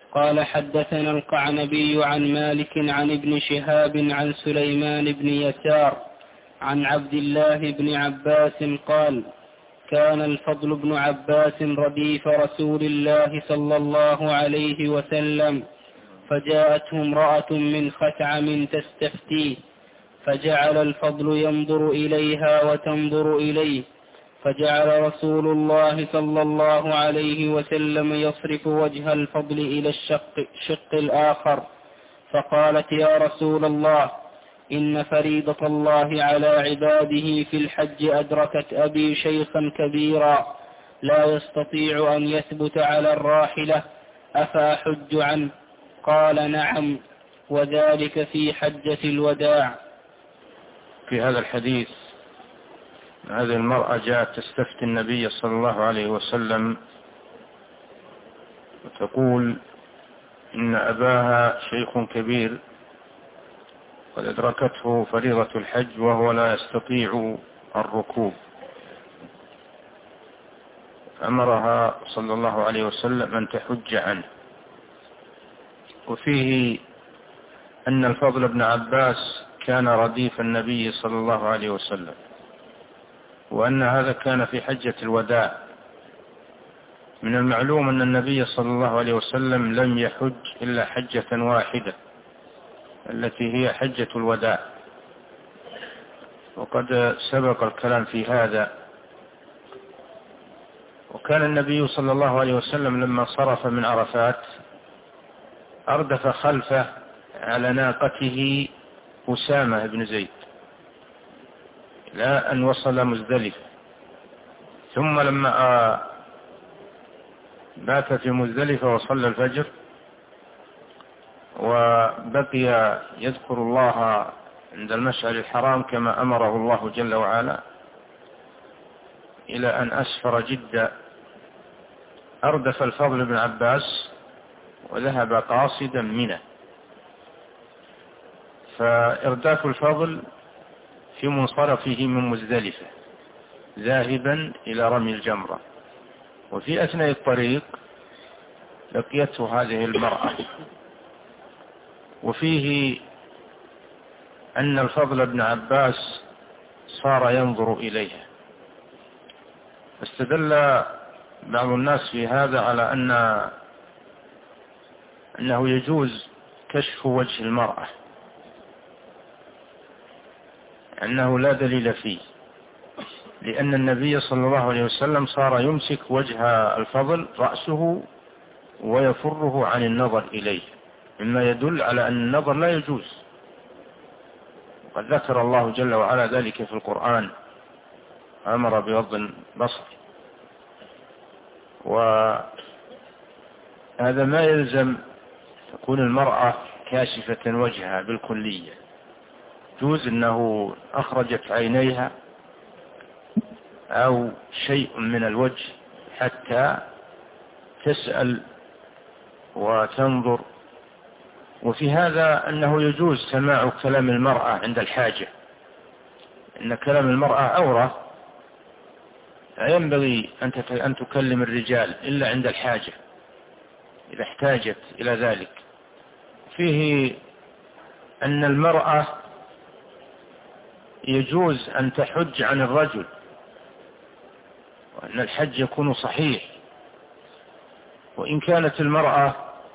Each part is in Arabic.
قال حدثنا القعنبي عن مالك عن ابن شهاب عن سليمان بن يسار عن عبد الله بن عباس قال كان الفضل بن عباس رديف رسول الله صلى الله عليه وسلم، فجاءته امرأة من خثعم تستفتيه، فجعل الفضل ينظر إليها وتنظر إليه، فجعل رسول الله صلى الله عليه وسلم يصرف وجه الفضل إلى الشق الآخر، فقالت يا رسول الله إن فريضة الله على عباده في الحج أدركت أبي شيخا كبيرا لا يستطيع أن يثبت على الراحلة، أفأحج عنه؟ قال نعم، وذلك في حجة الوداع. في هذا الحديث هذه المرأة جاءت تستفتي النبي صلى الله عليه وسلم وتقول إن أباها شيخ كبير قد أدركته فريضة الحج وهو لا يستطيع الركوب، فأمرها صلى الله عليه وسلم أن تحج عنه. وفيه أن الفضل بن عباس كان رديف النبي صلى الله عليه وسلم، وأن هذا كان في حجة الوداع. من المعلوم أن النبي صلى الله عليه وسلم لم يحج إلا حجة واحدة التي هي حجة الوداع، وقد سبق الكلام في هذا. وكان النبي صلى الله عليه وسلم لما صرف من عرفات أردف خلفه على ناقته أسامة بن زيد إلى أن وصل مزدلفة، ثم لما بات في مزدلفة وصلى الفجر وبقي يذكر الله عند المشعر الحرام كما أمره الله جل وعلا إلى أن أسفر جدا، أردف الفضل بن عباس وذهب قاصدا منه. فإرداف الفضل في منصرفه من مزدلفة ذاهبا إلى رمي الجمرة، وفي أثناء الطريق لقيته هذه المرأة. وفيه أن الفضل بن عباس صار ينظر إليها، استدل بعض الناس في هذا على أنه يجوز كشف وجه المرأة، أنه لا دليل فيه، لأن النبي صلى الله عليه وسلم صار يمسك وجه الفضل رأسه ويفره عن النظر إليه، مما يدل على أن النظر لا يجوز. وقد ذكر الله جل وعلا ذلك في القرآن، أمر بغض البصر. وهذا ما يلزم تكون المرأة كاشفة وجهها بالكلية، يجوز أنه أخرجت عينيها أو شيء من الوجه حتى تسأل وتنظر. وفي هذا أنه يجوز سماع كلام المرأة عند الحاجة، إن كلام المرأة عورة، لا ينبغي أن تكلم الرجال إلا عند الحاجة إذا احتاجت إلى ذلك. فيه أن المرأة يجوز أن تحج عن الرجل، وأن الحج يكون صحيح. وإن كانت المرأة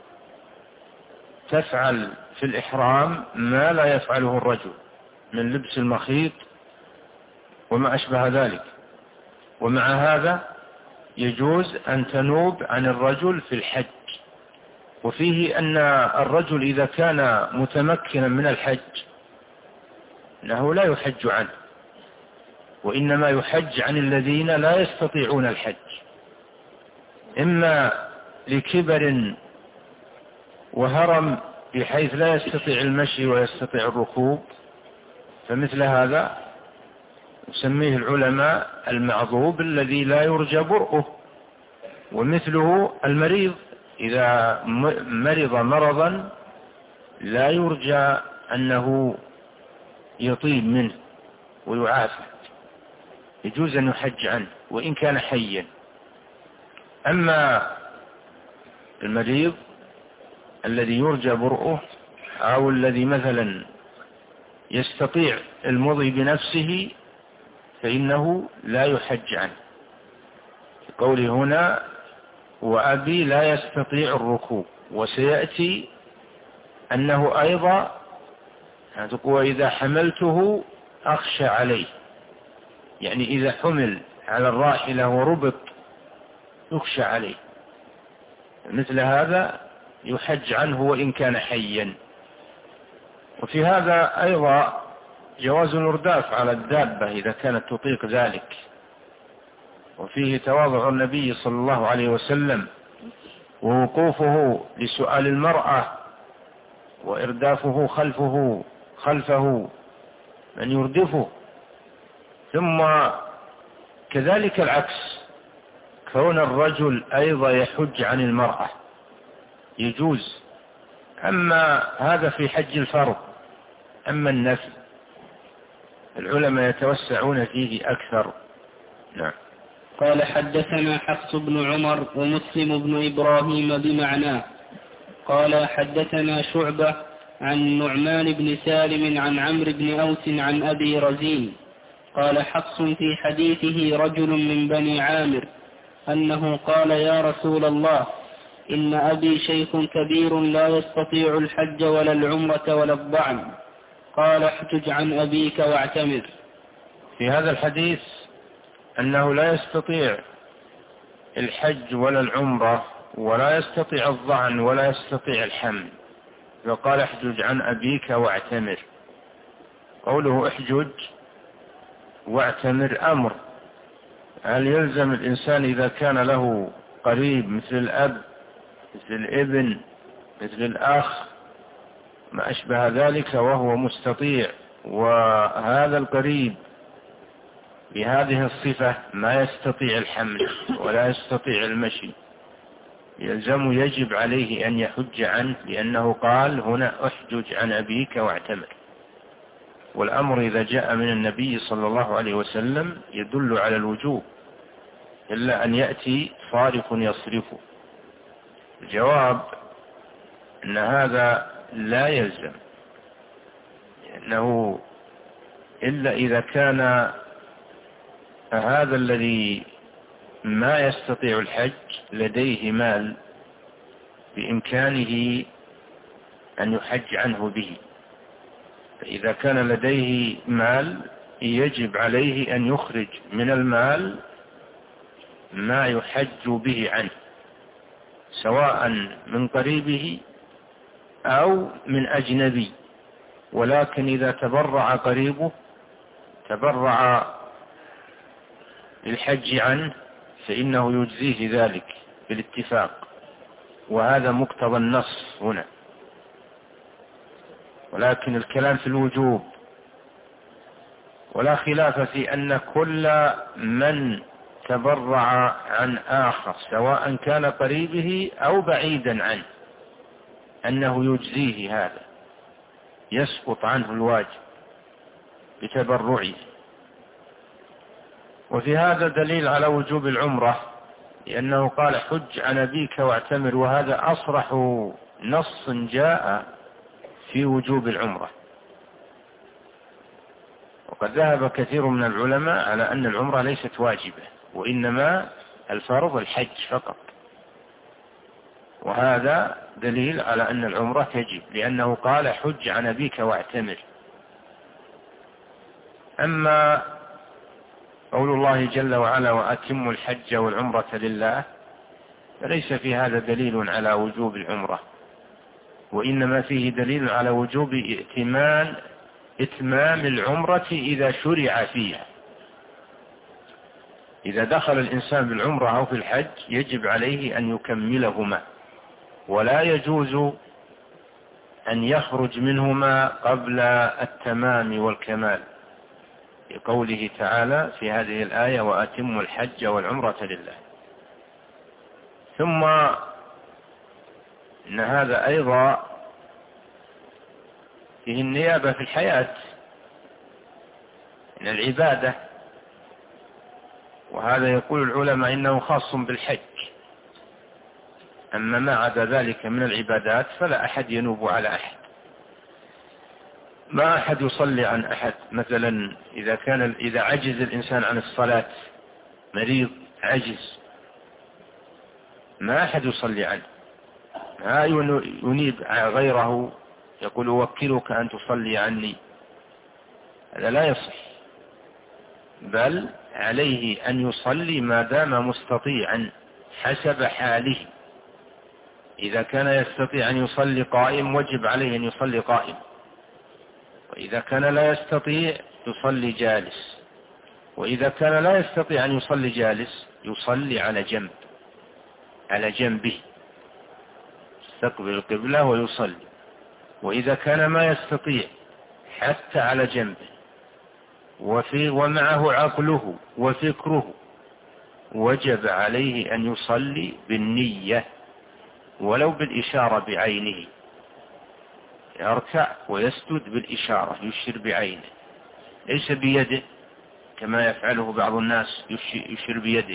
تفعل في الإحرام ما لا يفعله الرجل من لبس المخيط وما أشبه ذلك، ومع هذا يجوز أن تنوب عن الرجل في الحج. وفيه أن الرجل إذا كان متمكنا من الحج أنه لا يحج عنه، وإنما يحج عن الذين لا يستطيعون الحج، إما لكبر وهرم بحيث لا يستطيع المشي ويستطيع الركوب، فمثل هذا يسميه العلماء المعذوب الذي لا يرجى برؤه. ومثله المريض إذا مرض مرضا لا يرجى أنه يطيب منه ويعافى، يجوز أن يحج عنه وإن كان حيا. أما المريض الذي يرجى برؤه أو الذي مثلا يستطيع المضي بنفسه فإنه لا يحج عنه. قوله هنا وأبي لا يستطيع الركوب، وسيأتي أنه أيضا وإذا حملته أخشى عليه، يعني إذا حمل على الراحلة وربط يخشى عليه، مثل هذا يحج عنه وإن كان حيا. وفي هذا أيضا جواز الإرداف على الدابة إذا كانت تطيق ذلك، وفيه تواضع النبي صلى الله عليه وسلم ووقوفه لسؤال المرأة وإردافه خلفه من يردفه. ثم كذلك العكس، كون الرجل أيضا يحج عن المرأة يجوز. أما هذا في حج الفرض، أما النفل العلماء يتوسعون فيه أكثر. نعم. قال حدثنا حفص بن عمر ومسلم بن إبراهيم بمعناه. قال حدثنا شعبة عن نعمان بن سالم عن عمرو بن أوس عن أبي رزين قال حفص في حديثه رجل من بني عامر أنه قال يا رسول الله إن أبي شيخ كبير لا يستطيع الحج ولا العمرة ولا الضعن، قال احجج عن أبيك واعتمر. في هذا الحديث أنه لا يستطيع الحج ولا العمرة ولا يستطيع الضعن ولا يستطيع الحمل، فقال احجج عن أبيك واعتمر. قوله احجج واعتمر أمر، هل يلزم الإنسان إذا كان له قريب مثل الأب مثل الابن مثل الأخ ما أشبه ذلك وهو مستطيع، وهذا القريب بهذه الصفة ما يستطيع الحمل ولا يستطيع المشي، يجب عليه أن يحج عنه، لأنه قال هنا احجج عن أبيك واعتمر. والأمر إذا جاء من النبي صلى الله عليه وسلم يدل على الوجوب، إلا أن يأتي صارف يصرفه. الجواب أن هذا لا يلزم، لأنه إلا إذا كان هذا الذي ما يستطيع الحج لديه مال بإمكانه أن يحج عنه به، فإذا كان لديه مال يجب عليه أن يخرج من المال ما يحج به عنه، سواء من قريبه أو من أجنبي. ولكن إذا تبرع قريبه تبرع للحج عنه فإنه يجزيه ذلك بالاتفاق، وهذا مقتضى النص هنا. ولكن الكلام في الوجوب، ولا خلاف في أن كل من تبرع عن آخر سواء كان قريبه أو بعيدا عنه أنه يجزيه، هذا يسقط عنه الواجب بتبرعه. وفي هذا دليل على وجوب العمرة، لأنه قال حج عن أبيك واعتمر، وهذا أصرح نص جاء في وجوب العمرة. وقد ذهب كثير من العلماء على أن العمرة ليست واجبة، وإنما الفرض الحج فقط، وهذا دليل على أن العمرة تجب، لأنه قال حج عن أبيك واعتمر. أما قول الله جل وعلا وأتموا الحج والعمرة لله، فليس في هذا دليل على وجوب العمرة، وإنما فيه دليل على وجوب إتمام العمرة إذا شرع فيها. إذا دخل الإنسان بالعمرة أو في الحج يجب عليه أن يكملهما، ولا يجوز أن يخرج منهما قبل التمام والكمال، لقوله تعالى في هذه الآية وأتموا الحج والعمرة لله. ثم إن هذا أيضا فيه النيابة في الحياة من العبادة، وهذا يقول العلماء إنه خاص بالحج، أما ما عدا ذلك من العبادات فلا أحد ينوب على أحد. ما أحد يصلي عن أحد. مثلا إذا عجز الإنسان عن الصلاة، مريض عجز، ما أحد يصلي عنه، ما ينيب غيره يقول أوكلك أن تصلي عني، هذا لا يصح، بل عليه أن يصلي ما دام مستطيعا حسب حاله. إذا كان يستطيع أن يصلي قائم وجب عليه أن يصلي قائم، وإذا كان لا يستطيع يصلي جالس، وإذا كان لا يستطيع أن يصلي جالس يصلي على جنب، على جنبه يستقبل القبلة ويصلي. وإذا كان ما يستطيع حتى على جنبه ومعه عقله وفكره وجب عليه أن يصلي بالنية ولو بالإشارة بعينه، يركع ويسجد بالإشارة، يشير بعينه ليس بيده كما يفعله بعض الناس، يشير بيده.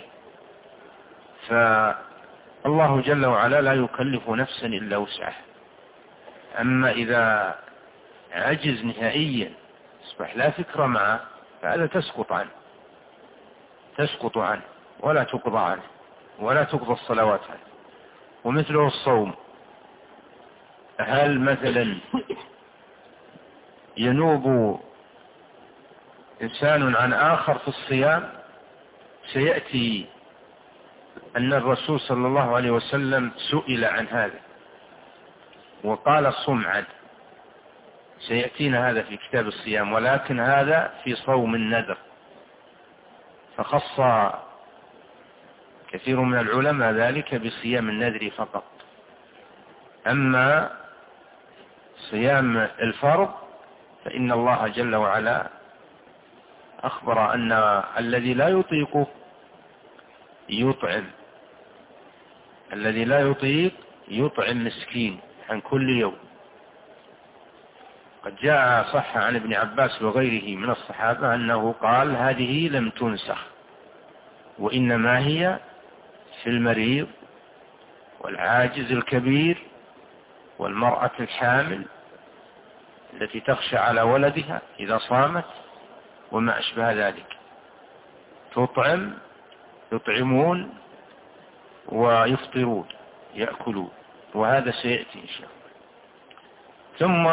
فالله جل وعلا لا يكلف نفسا إلا وسعها. أما إذا عجز نهائيا أصبح لا فكر معه فهذا تسقط عنه ولا تقضى عنه ولا تقضى الصلوات عنه. ومثله الصوم، هل مثلا ينوب إنسان عن آخر في الصيام؟ سيأتي أن الرسول صلى الله عليه وسلم سئل عن هذا وقال صم عنه، سيأتينا هذا في كتاب الصيام، ولكن هذا في صوم النذر، فخص كثير من العلماء ذلك بصيام النذر فقط. أما صيام الفرض فإن الله جل وعلا أخبر أن الذي لا يطيقه يطعم، الذي لا يطيق يطعم مسكين عن كل يوم. قد جاء صح عن ابن عباس وغيره من الصحابة أنه قال هذه لم تنسخ، وإنما هي في المريض والعاجز الكبير والمرأة الحامل التي تخشى على ولدها إذا صامت وما أشبه ذلك، يطعمون ويفطرون يأكلون، وهذا سيأتي إن شاء الله. ثم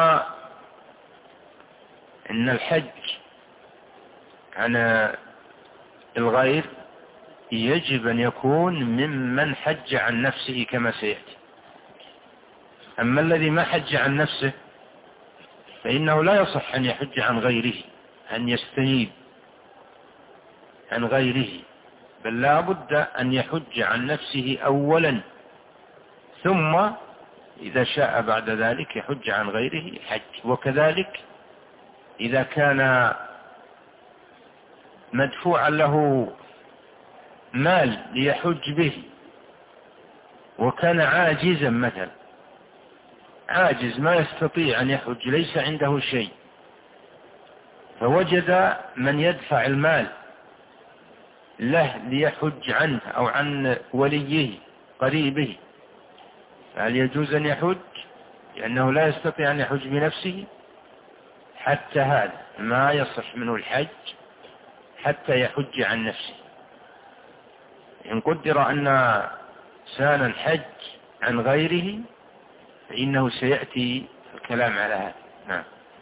إن الحج عن الغير يجب أن يكون ممن حج عن نفسه كما سيأتي. أما الذي ما حج عن نفسه فإنه لا يصح أن يحج عن غيره، أن يستنيب عن غيره، بل لا بد أن يحج عن نفسه أولا، ثم إذا شاء بعد ذلك يحج عن غيره حج. وكذلك إذا كان مدفوعا له مال ليحج به وكان عاجزا، مثلا عاجز ما يستطيع أن يحج، ليس عنده شيء، فوجد من يدفع المال له ليحج عنه أو عن وليه قريبه، فهل يجوز أن يحج؟ لأنه لا يستطيع أن يحج بنفسه. حتى هذا ما يصح منه الحج حتى يحج عن نفسه. إن قدر أن إنسانا حج عن غيره فإنه سيأتي الكلام على هذا. نعم.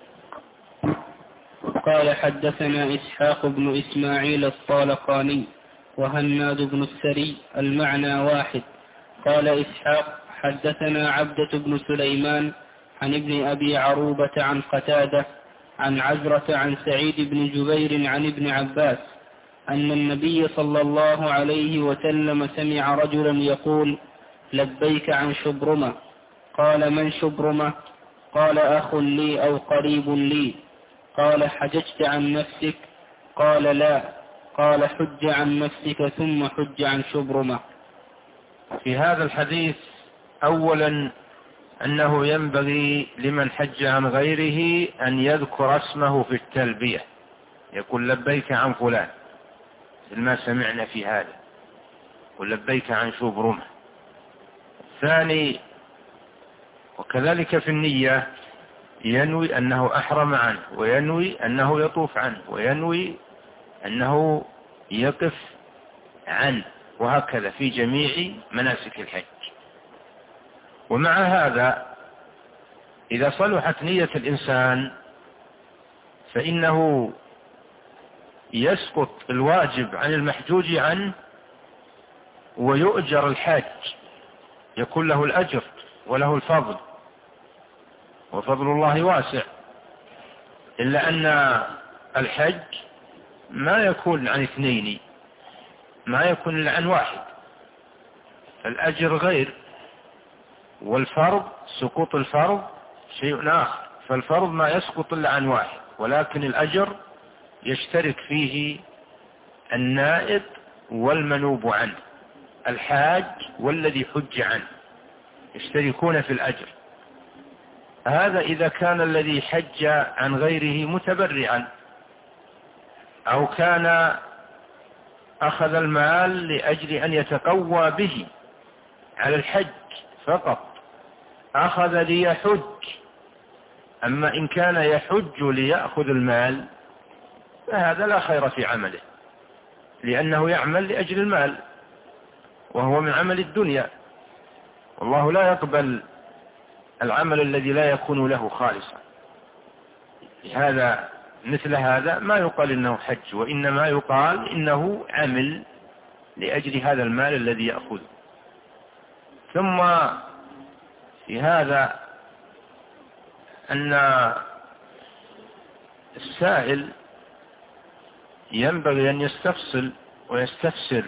قال حدثنا إسحاق بن إسماعيل الطالقاني وهناد بن السري المعنى واحد. قال إسحاق حدثنا عبدة بن سليمان عن ابن أبي عروبة عن قتادة عن عزرة عن سعيد بن جبير عن ابن عباس أن النبي صلى الله عليه وسلم سمع رجلا يقول لبيك عن شبرمة. قال من شبرمة؟ قال أخ لي أو قريب لي. قال حججت عن نفسك؟ قال لا. قال حج عن نفسك ثم حج عن شبرمة. في هذا الحديث أولا أنه ينبغي لمن حج عن غيره أن يذكر اسمه في التلبية، يقول لبيك عن فلان، ما سمعنا في هذا، ولبيك عن شبرمة. الثاني وكذلك في النية ينوي أنه أحرم عنه، وينوي أنه يطوف عنه، وينوي أنه يقف عنه، وهكذا في جميع مناسك الحج. ومع هذا إذا صلحت نية الإنسان فإنه يسقط الواجب عن المحجوج عنه ويؤجر الحاج، يكون له الأجر وله الفضل، وفضل الله واسع. إلا أن الحج ما يكون عن اثنين، ما يكون إلا عن واحد، الأجر غير، والفرض سقوط الفرض شيء آخر. فالفرض ما يسقط إلا عن واحد، ولكن الأجر يشترك فيه النائب والمنوب عنه، الحاج والذي حج عنه يشتركون في الأجر. هذا إذا كان الذي حج عن غيره متبرعا، أو كان أخذ المال لأجل أن يتقوى به على الحج فقط، أخذ ليحج. أما إن كان يحج ليأخذ المال فهذا لا خير في عمله، لأنه يعمل لأجل المال وهو من عمل الدنيا، والله لا يقبل العمل الذي لا يكون له خالصا. هذا مثل هذا ما يقال إنه حج، وإنما يقال إنه عمل لأجل هذا المال الذي يأخذه. ثم في هذا أن السائل ينبغي أن يستفصل ويستفسر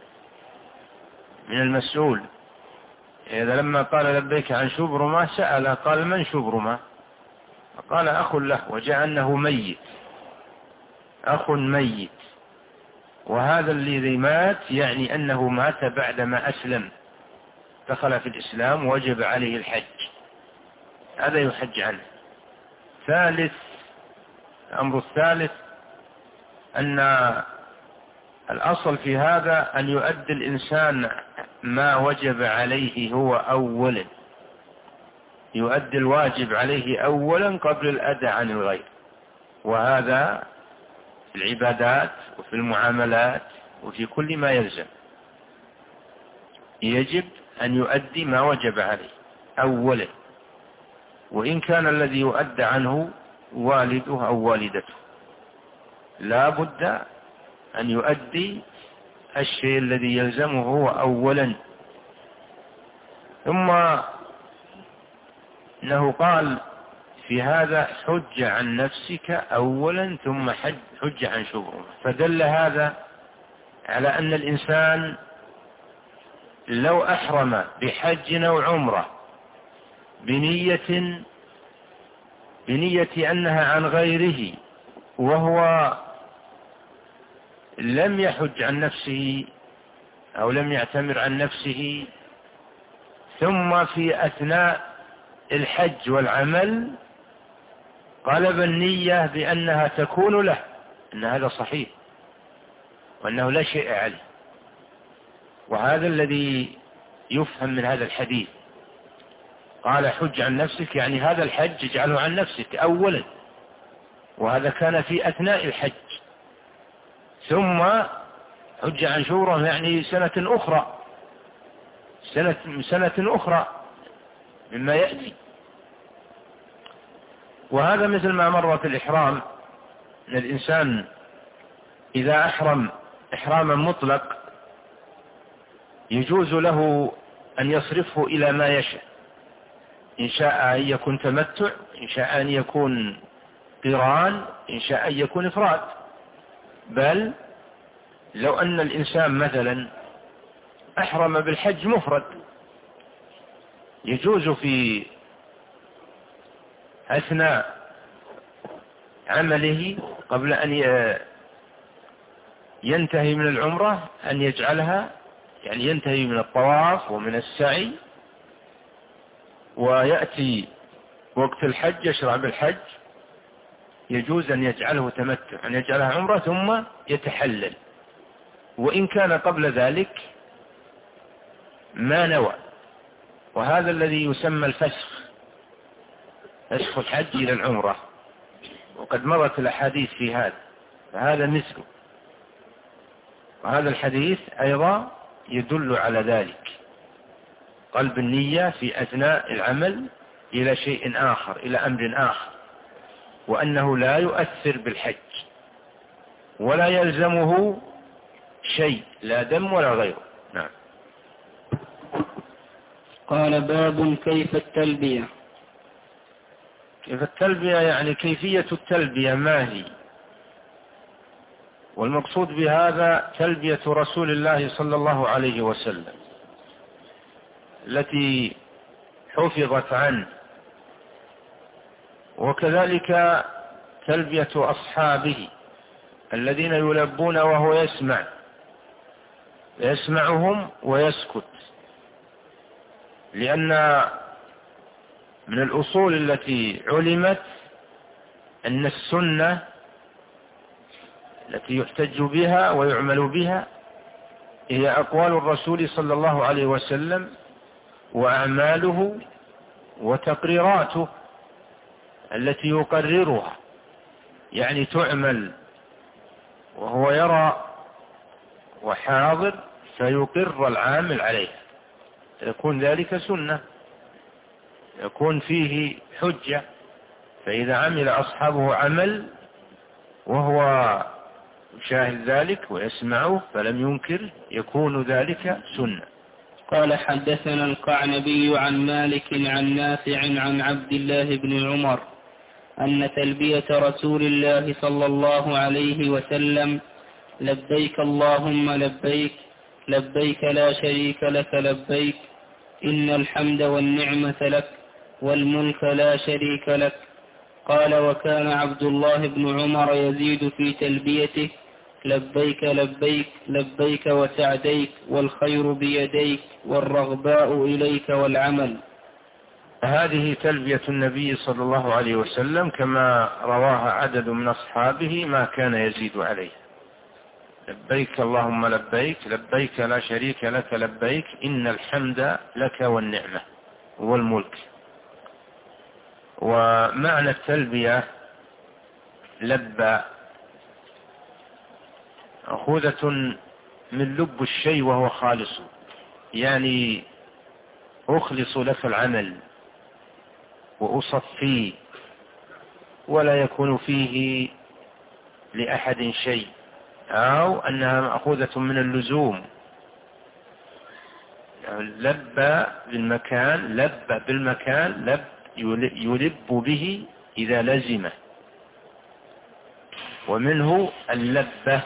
من المسؤول. إذا لما قال لبيك عن شبرمة سأل قال من شبرمة؟ قال أخ له، وجاء أنه ميت، أخ ميت، وهذا الذي مات يعني أنه مات بعدما أسلم، دخل في الإسلام وجب عليه الحج، هذا يحج عنه. الأمر الثالث أن الأصل في هذا أن يؤدي الإنسان ما وجب عليه هو أولا، يؤدي الواجب عليه أولا قبل الأداء عن الغير. وهذا في العبادات وفي المعاملات وفي كل ما يلزم يجب أن يؤدي ما وجب عليه أولا، وإن كان الذي يؤدى عنه والده أو والدته لا بد أن يؤدي الشيء الذي يلزمه هو أولا. ثم إنه قال في هذا حج عن نفسك أولا ثم حج عن شبرمة، فدل هذا على أن الإنسان لو أحرم بحج أو عمرة بنية أنها عن غيره، وهو لم يحج عن نفسه أو لم يعتمر عن نفسه، ثم في أثناء الحج والعمل قلب النية بأنها تكون له، أن هذا صحيح وأنه لا شيء عليه. وهذا الذي يفهم من هذا الحديث، قال حج عن نفسك يعني هذا الحج اجعله عن نفسك أولا، وهذا كان في أثناء الحج. ثم حج عن شبرمة يعني سنة أخرى مما يأتي. وهذا مثل ما مر في الإحرام، أن الإنسان إذا أحرم إحراما مطلق يجوز له أن يصرفه إلى ما يشاء، إن شاء أن يكون تمتع، إن شاء أن يكون قران، إن شاء أن يكون إفراد. بل لو أن الإنسان مثلا أحرم بالحج مفرد يجوز في أثناء عمله قبل أن ينتهي من العمرة أن يجعلها، يعني ينتهي من الطواف ومن السعي ويأتي وقت الحج يشرع بالحج، يجوز أن يجعله تمتع، أن يجعلها عمرة ثم يتحلل. وإن كان قبل ذلك ما نوى، وهذا الذي يسمى الفسخ، فسخ الحج إلى العمرة، وقد مرت الأحاديث في هذا، فهذا مثله. وهذا الحديث أيضا يدل على ذلك، قلب النية في أثناء العمل إلى شيء آخر، إلى أمر آخر، وأنه لا يؤثر بالحج ولا يلزمه شيء، لا دم ولا غيره. نعم. قال باب كيف التلبية. كيف التلبية يعني كيفية التلبية ما هي؟ والمقصود بهذا تلبية رسول الله صلى الله عليه وسلم التي حفظت عنه، وكذلك تلبية أصحابه الذين يلبون وهو يسمعهم ويسكت، لأن من الأصول التي علمت أن السنة التي يحتج بها ويعمل بها هي أقوال الرسول صلى الله عليه وسلم وأعماله وتقريراته التي يقررها، يعني تعمل وهو يرى وحاضر فيقر العامل عليها، يكون ذلك سنة، يكون فيه حجة. فإذا عمل أصحابه عمل وهو يشاهد ذلك ويسمعه فلم ينكر، يكون ذلك سنة. قال حدثنا القعنبي عن مالك عن نافع عن عبد الله بن عمر أن تلبية رسول الله صلى الله عليه وسلم لبيك اللهم لبيك لبيك لا شريك لك لبيك إن الحمد والنعمة لك والملك لا شريك لك. قال وكان عبد الله بن عمر يزيد في تلبيته لبيك لبيك لبيك وسعديك والخير بيديك والرغباء إليك والعمل. هذه تلبية النبي صلى الله عليه وسلم كما رواها عدد من أصحابه ما كان يزيد عليه. لبيك اللهم لبيك لبيك لا شريك لك لبيك إن الحمد لك والنعمة والملك. ومعنى التلبية لبى مأخوذة من لب الشيء وهو خالص، يعني أخلص لك العمل وأصفيه ولا يكون فيه لأحد شيء، أو أنها مأخوذة من اللزوم، يعني لب بالمكان لب يلب به إذا لزمه، ومنه اللبة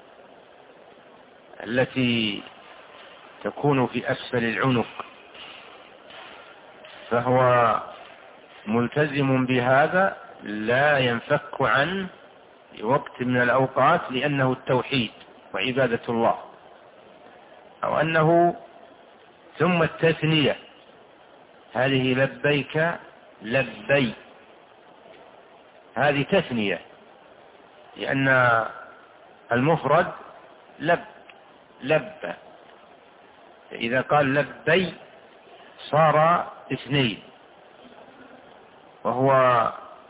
التي تكون في أسفل العنق، فهو ملتزم بهذا لا ينفك عنه وقت من الأوقات، لأنه التوحيد وعبادة الله، أو أنه ثم التثنية، هذه لبيك لبي، هذه تثنية، لأن المفرد لب، إذا قال لبي صار اثنين، وهو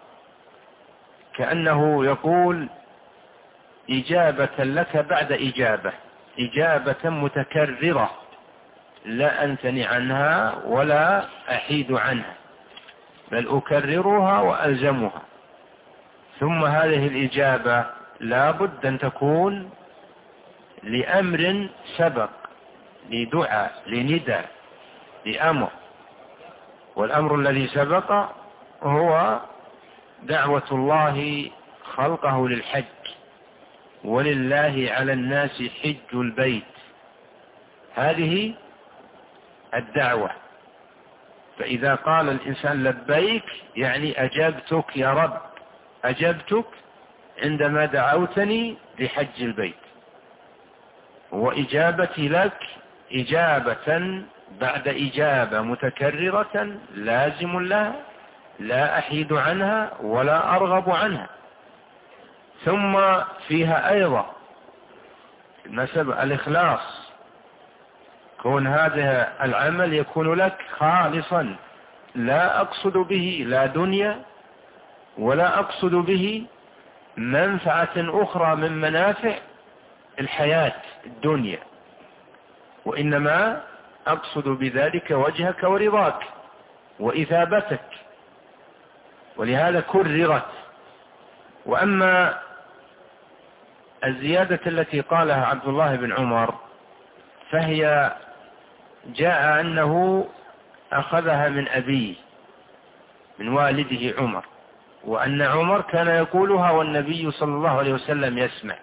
كأنه يقول إجابة لك بعد إجابة متكررة لا أنثني عنها ولا أحيد عنها، بل أكررها وألزمها. ثم هذه الإجابة لا بد أن تكون لأمر سبق، لدعاء، لندى، لأمر، والأمر الذي سبق هو دعوة الله خلقه للحج، ولله على الناس حج البيت، هذه الدعوة. فإذا قال الإنسان لبيك يعني أجبتك يا رب، أجبتك عندما دعوتني لحج البيت، وإجابتي لك إجابة بعد إجابة متكررة لازم لها لا أحيد عنها ولا أرغب عنها. ثم فيها أيضا الإخلاص، كون هذا العمل يكون لك خالصا، لا أقصد به لا دنيا ولا أقصد به منفعة أخرى من منافع الحياة الدنيا، وإنما أقصد بذلك وجهك ورضاك وإثابتك، ولهذا كررت. وأما الزيادة التي قالها عبد الله بن عمر فهي جاء أنه أخذها من أبيه من والده عمر، وأن عمر كان يقولها والنبي صلى الله عليه وسلم يسمع،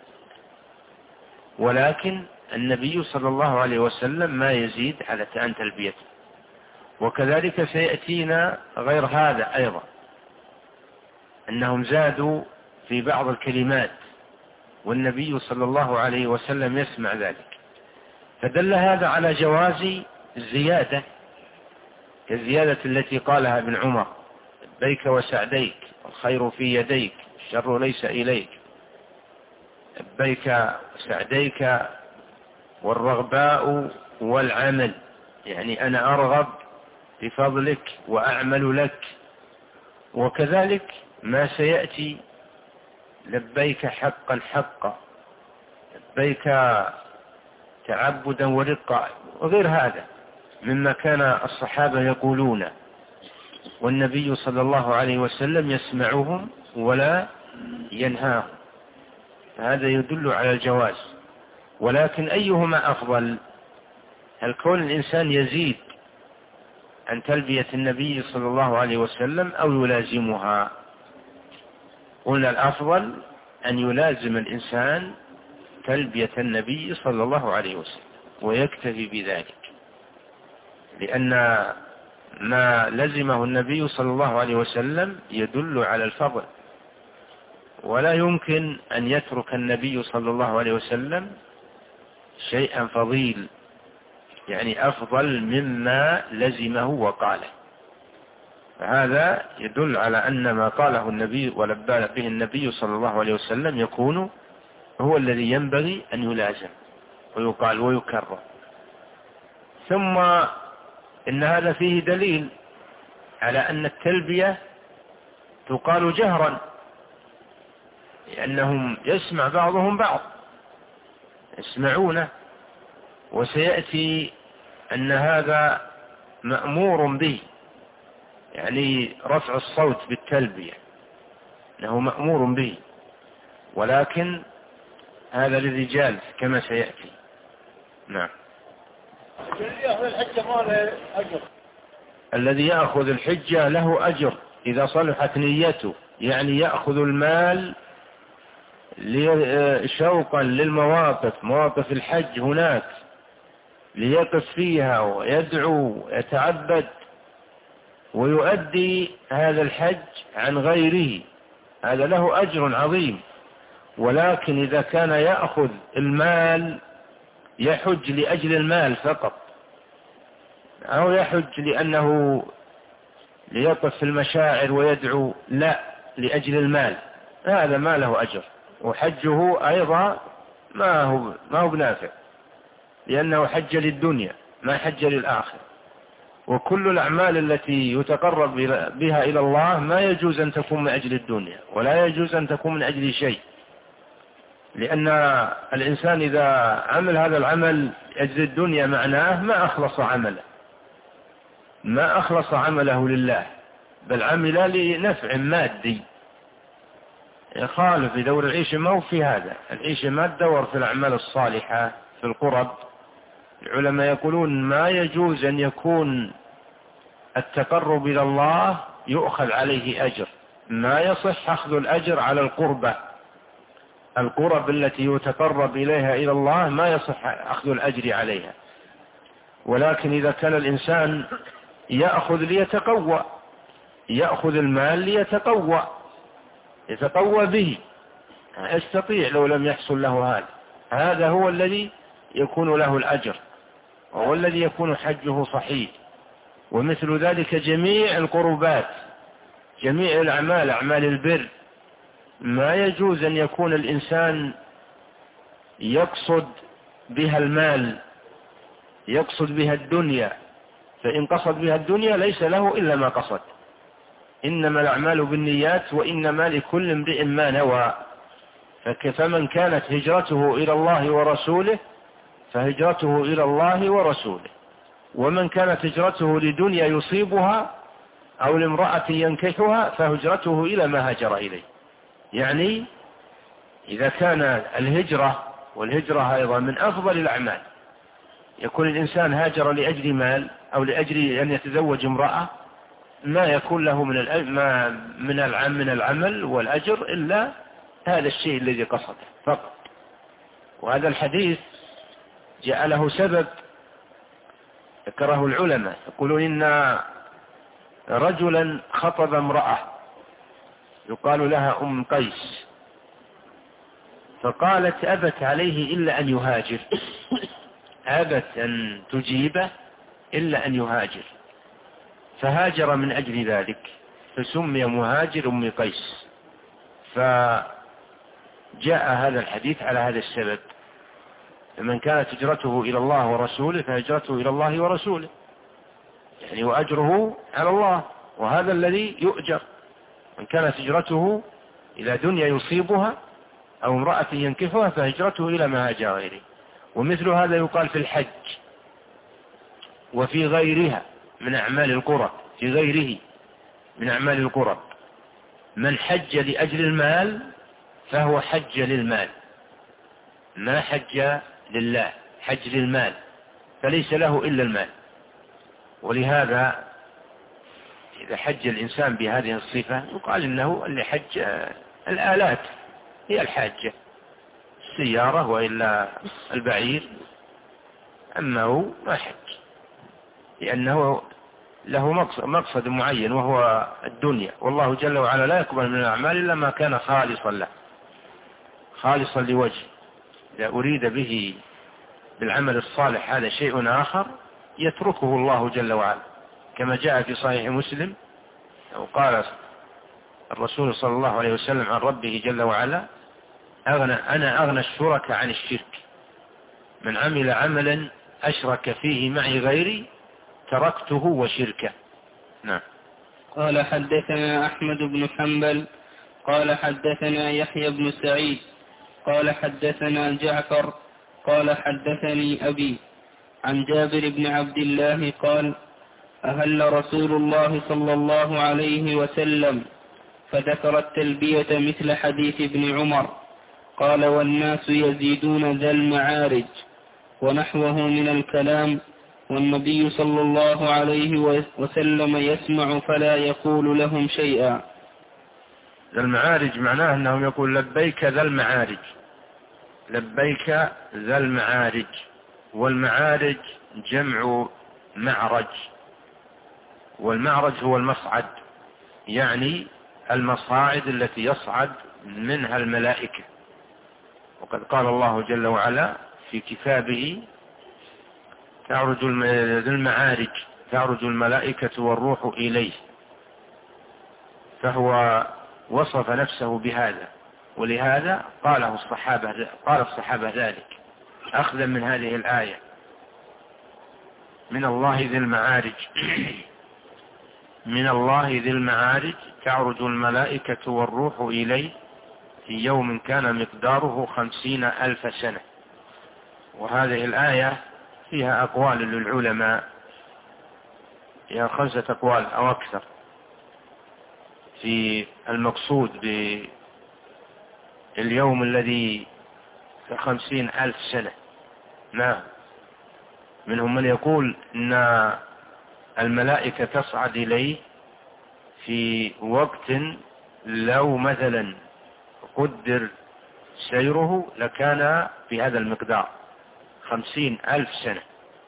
ولكن النبي صلى الله عليه وسلم ما يزيد على أن تلبيته. وكذلك سيأتينا غير هذا أيضا، أنهم زادوا في بعض الكلمات والنبي صلى الله عليه وسلم يسمع ذلك، فدل هذا على جواز الزيادة كالزيادة التي قالها ابن عمر: لبيك وسعديك، الخير في يديك، الشر ليس إليك، لبيك وسعديك والرغباء والعمل، يعني أنا أرغب بفضلك وأعمل لك. وكذلك ما سيأتي: لبيك حقا حقا، لبيك تعبدا ورقا، وغير هذا مما كان الصحابة يقولون والنبي صلى الله عليه وسلم يسمعهم ولا ينهاهم، فهذا يدل على الجواز. ولكن أيهما أفضل؟ هل كون الإنسان يزيد عن تلبية النبي صلى الله عليه وسلم أو يلازمها؟ قلنا الأفضل أن يلازم الإنسان تلبية النبي صلى الله عليه وسلم ويكتفي بذلك، لأن ما لزمه النبي صلى الله عليه وسلم يدل على الفضل، ولا يمكن أن يترك النبي صلى الله عليه وسلم شيئا فضيل، يعني أفضل مما لزمه وقاله. فهذا يدل على أن ما قاله النبي ولبى به النبي صلى الله عليه وسلم يكون هو الذي ينبغي أن يلازم ويقال ويكرر. ثم إن هذا فيه دليل على أن التلبية تقال جهرا، لأنهم يسمع بعضهم بعض يسمعونه، وسيأتي أن هذا مأمور به، يعني رفع الصوت بالتلبية أنه مأمور به، ولكن هذا للرجال كما سيأتي. نعم. الذي يأخذ الحجة له أجر إذا صلحت نيته، يعني يأخذ المال شوقا للمواقف، مواقف الحج هناك، ليقف فيها ويدعو ويتعبد ويؤدي هذا الحج عن غيره، هذا له أجر عظيم. ولكن إذا كان يأخذ المال يحج لأجل المال فقط، أو يحج لأنه ليقف في المشاعر ويدعو، لا، لأجل المال، هذا ما له أجر، وحجه أيضا ما هو بنافع، لأنه حج للدنيا ما حج للآخرة. وكل الأعمال التي يتقرب بها إلى الله ما يجوز أن تكون من أجل الدنيا، ولا يجوز أن تكون من أجل شيء، لأن الإنسان إذا عمل هذا العمل لأجل الدنيا معناه ما أخلص عمله لله، بل عمل لنفع مادي يخالف بدور العيش. ما هو في هذا العيش ما تدور في الأعمال الصالحة في القرب. العلماء يقولون ما يجوز أن يكون التقرب إلى الله يؤخذ عليه أجر، ما يصح أخذ الأجر على القرب التي يتقرب إليها إلى الله ما يصح أخذ الأجر عليها. ولكن إذا كان الإنسان يأخذ ليتقوى، يأخذ المال ليتقوى، يتقوى به، يستطيع لو لم يحصل له هذا هو الذي يكون له الأجر، وهو الذي يكون حجه صحيح. ومثل ذلك جميع القربات، جميع الأعمال، أعمال البر، ما يجوز أن يكون الإنسان يقصد بها المال، يقصد بها الدنيا، فإن قصد بها الدنيا ليس له إلا ما قصد. إنما الأعمال بالنيات وإنما لكل امرئ ما نوى. فمن كانت هجرته إلى الله ورسوله فهجرته إلى الله ورسوله، ومن كانت هجرته لدنيا يصيبها أو لامرأة ينكحها فهجرته إلى ما هاجر إليه. يعني إذا كان الهجرة، والهجرة أيضا من أفضل الأعمال، يكون الإنسان هاجر لأجل مال أو لأجل أن يتزوج امرأة، ما يكون له من العمل والأجر إلا هذا الشيء الذي قصده فقط. وهذا الحديث جاء له سبب ذكره العلماء، يقولون إن رجلا خطب امرأة يقال لها أم قيس، فقالت أبت عليه إلا أن يهاجر، أبت أن تجيبه إلا أن يهاجر، فهاجر من أجل ذلك فسمي مهاجر أم قيس. فجاء هذا الحديث على هذا السبب، فمن كانت هجرته إلى الله ورسوله فهجرته إلى الله ورسوله، يعني وأجره على الله، وهذا الذي يؤجر. من كانت هجرته إلى دنيا يصيبها أو امرأة ينكحها فهجرته إلى ما هاجر غيره. ومثل هذا يقال في الحج وفي غيرها من أعمال القرب، في غيره من أعمال القرب. من حج لأجل المال فهو حج للمال، ما حج لله، حج للمال، فليس له إلا المال. ولهذا إذا حج الإنسان بهذه الصفة يقال إنه اللي حج الآلات هي الحاجة، السيارة وإلا البعير، أما هو ما حج، لأنه له مقصد معين وهو الدنيا. والله جل وعلا لا يقبل من الأعمال إلا ما كان خالصا له، خالصا لوجه. إذا أريد به بالعمل الصالح هذا شيء آخر يتركه الله جل وعلا، كما جاء في صحيح مسلم أو قال الرسول صلى الله عليه وسلم عن ربه جل وعلا: أنا أغنى الشرك عن الشرك، من عمل عملا أشرك فيه معي غيري تركته وشركه. نعم. قال حدثنا أحمد بن حنبل قال حدثنا يحيى بن سعيد قال حدثنا جعفر قال حدثني أبي عن جابر بن عبد الله قال: أهل رسول الله صلى الله عليه وسلم، فذكر التلبية مثل حديث ابن عمر. قال: والناس يزيدون ذا المعارج ونحوه من الكلام، والنبي صلى الله عليه وسلم يسمع فلا يقول لهم شيئا. ذا المعارج معناه أنهم يقول لبيك ذا المعارج، لبيك ذا المعارج. والمعارج جمع معرج، والمعرج هو المصعد، يعني المصاعد التي يصعد منها الملائكة. وقد قال الله جل وعلا في كتابه: تعرج المعارج، تعرج الملائكة والروح إليه. فهو وصف نفسه بهذا، ولهذا قال الصحابة ذلك أخذا من هذه الآية: من الله ذي المعارج من الله ذي المعارج تعرج الملائكة والروح إليه في يوم كان مقداره 50,000 سنة. وهذه الآية فيها أقوال للعلماء، فيها 5 أقوال أو أكثر في المقصود باليوم الذي 50,000 سنة. نعم، منهم من يقول أن الملائكة تصعد إليه في وقت لو مثلا قدر سيره لكان بهذا المقدار 50,000 سنة،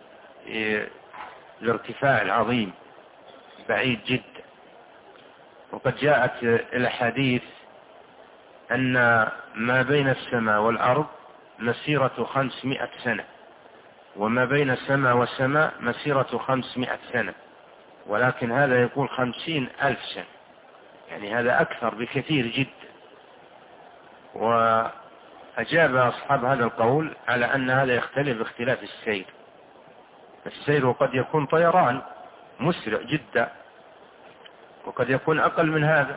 الارتفاع العظيم بعيد جدا. وقد جاءت الأحاديث أن ما بين السماء والأرض مسيرة 500 سنة، وما بين السماء والسماء مسيرة 500 سنة، ولكن هذا يقول 50,000 سنة، يعني هذا أكثر بكثير جدا. وأجاب أصحاب هذا القول على أن هذا يختلف باختلاف السير، السير قد يكون طيران مسرع جدا، وقد يكون أقل من هذا.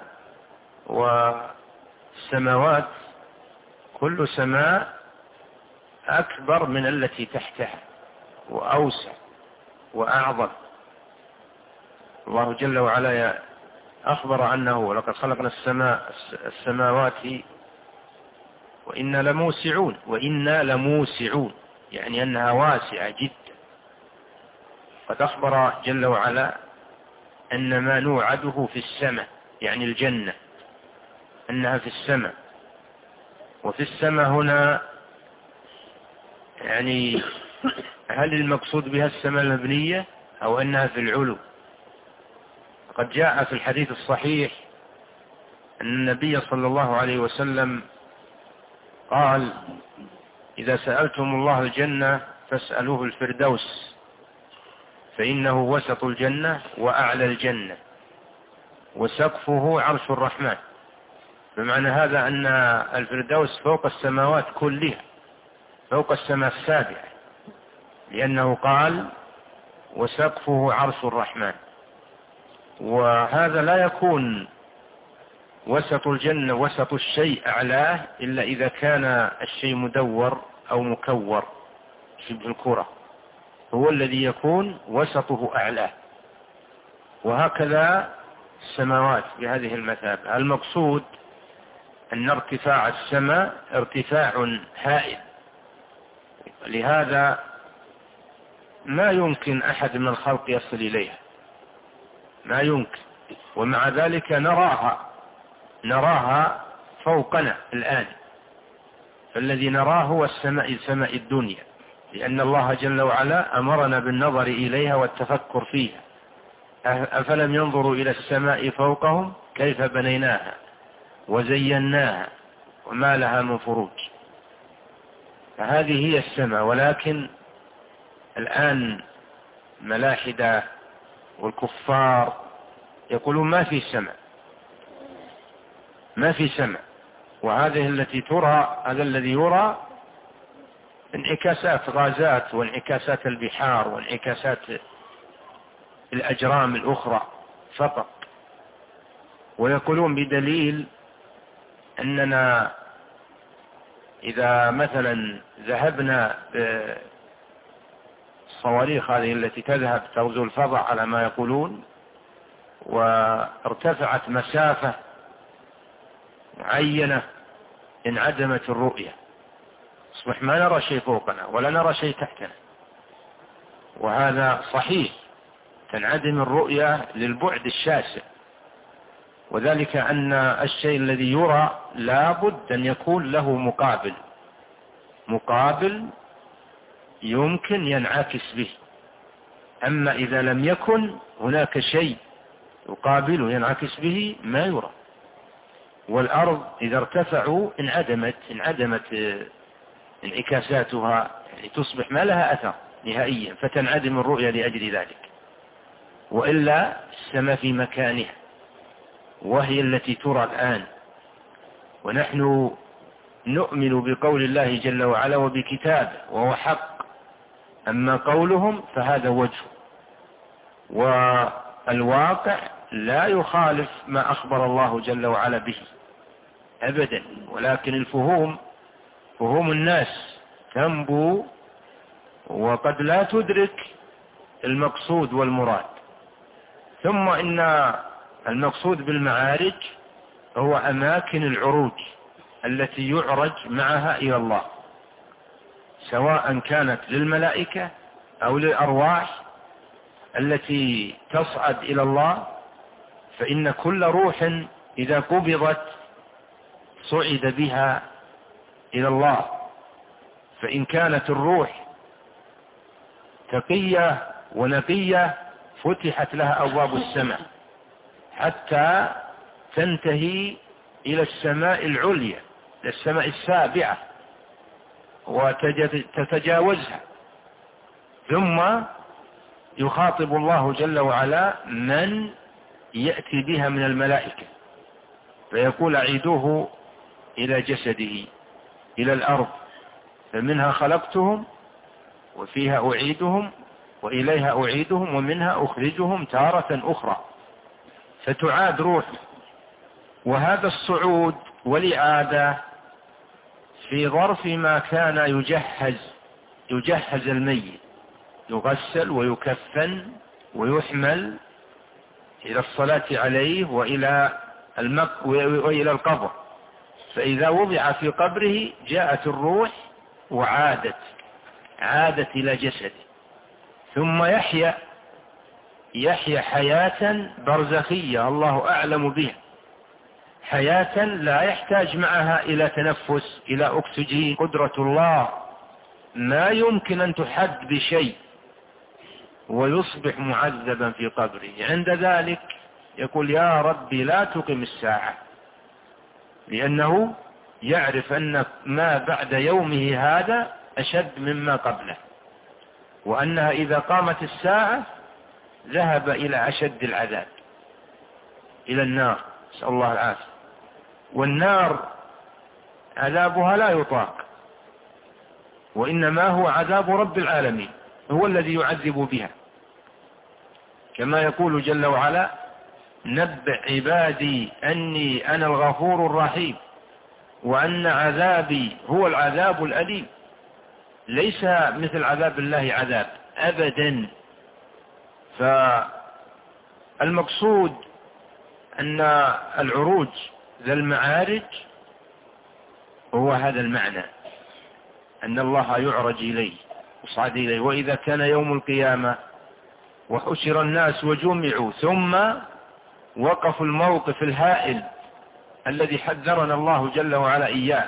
والسماوات كل سماء أكبر من التي تحتها وأوسع وأعظم. الله جل وعلا أخبر أنه لقد خلقنا السماوات وإنا لموسعون، يعني أنها واسعة جدا. قد أخبر جل وعلا أن ما نوعده في السماء، يعني الجنة، أنها في السماء. وفي السماء هنا يعني هل المقصود بها السماء المبنية أو أنها في العلو؟ قد جاء في الحديث الصحيح أن النبي صلى الله عليه وسلم قال: إذا سألتم الله الجنة فاسألوه الفردوس، فإنه وسط الجنة وأعلى الجنة وسقفه عرش الرحمن. بمعنى هذا أن الفردوس فوق السماوات كلها، فوق السماء السابعة، لأنه قال: وسقفه عرش الرحمن. وهذا لا يكون وسط الجنة وسط الشيء أعلاه إلا إذا كان الشيء مدور أو مكور شبه الكرة، هو الذي يكون وسطه أعلاه. وهكذا السماوات بهذه المثابة. المقصود أن ارتفاع السماء ارتفاع هائل، لهذا ما يمكن أحد من الخلق يصل إليها، ما يمكن. ومع ذلك نراها فوقنا الآن. فالذي نراه هو سماء الدنيا، لأن الله جل وعلا أمرنا بالنظر إليها والتفكر فيها. أفلم ينظروا إلى السماء فوقهم كيف بنيناها وزيناها وما لها من فروج. فهذه هي السماء. ولكن الآن ملاحدة والكفار يقولون ما في سماء، ما في سماء. وهذه التي ترى، هذا الذي يرى انعكاسات غازات وانعكاسات البحار وانعكاسات الأجرام الأخرى فقط. ويقولون بدليل أننا إذا مثلا ذهبنا بالصواريخ هذه التي تذهب تغزو الفضاء على ما يقولون، وارتفعت مسافة معينة، انعدمت الرؤية، اصبح ما نرى شيء فوقنا ولا نرى شيء تحتنا. وهذا صحيح، تنعدم الرؤية للبعد الشاسع. وذلك أن الشيء الذي يرى لا بد أن يكون له مقابل يمكن ينعكس به. أما إذا لم يكن هناك شيء يقابله ينعكس به ما يرى. والأرض إذا ارتفعوا انعدمت انعكاساتها، يعني تصبح ما لها أثر نهائيا، فتنعدم الرؤية لأجل ذلك. وإلا السماء في مكانها، وهي التي ترى الآن. ونحن نؤمن بقول الله جل وعلا وبكتابه وهو حق. أما قولهم فهذا وجه، والواقع لا يخالف ما أخبر الله جل وعلا به أبدا. ولكن الفهوم، فهوم الناس تنبو وقد لا تدرك المقصود والمراد. ثم إن المقصود بالمعارج هو أماكن العروج التي يعرج معها إلى الله، سواء كانت للملائكة أو للأرواح التي تصعد إلى الله. فإن كل روح إذا قبضت صعد بها إلى الله. فإن كانت الروح تقية ونقية فتحت لها أبواب السماء حتى تنتهي إلى السماء العليا، السماء السابعة، وتتجاوزها. ثم يخاطب الله جل وعلا من يأتي بها من الملائكة، فيقول: أعيدوه إلى جسده، إلى الأرض، فمنها خلقتهم وفيها أعيدهم وإليها أعيدهم ومنها أخرجهم تارة أخرى، فتعاد روح. وهذا الصعود والإعادة في ظرف ما كان يجهز الميت، يغسل ويكفن ويحمل إلى الصلاة عليه وإلى القبر. فإذا وضع في قبره جاءت الروح عادت إلى جسده، ثم يحيا حياة برزخية الله أعلم بها، حياة لا يحتاج معها إلى تنفس، إلى أكسجين. قدرة الله ما يمكن أن تحد بشيء، ويصبح معذبا في قبره. عند ذلك يقول يا ربي لا تقم الساعة، لأنه يعرف أن ما بعد يومه هذا أشد مما قبله، وأنها إذا قامت الساعة ذهب إلى أشد العذاب، إلى النار، نسأل الله العافية. والنار عذابها لا يطاق، وإنما هو عذاب رب العالمين، هو الذي يعذب بها، كما يقول جل وعلا نبئ عبادي أني أنا الغفور الرحيم وأن عذابي هو العذاب الأليم. ليس مثل عذاب الله عذاب أبدا. فالمقصود أن العروج ذا المعارج هو هذا المعنى، أن الله يعرج إليه وصعد إليه. وإذا كان يوم القيامة وحشر الناس وجمعوا ثم وقفوا الموقف الهائل الذي حذرنا الله جل وعلا إياه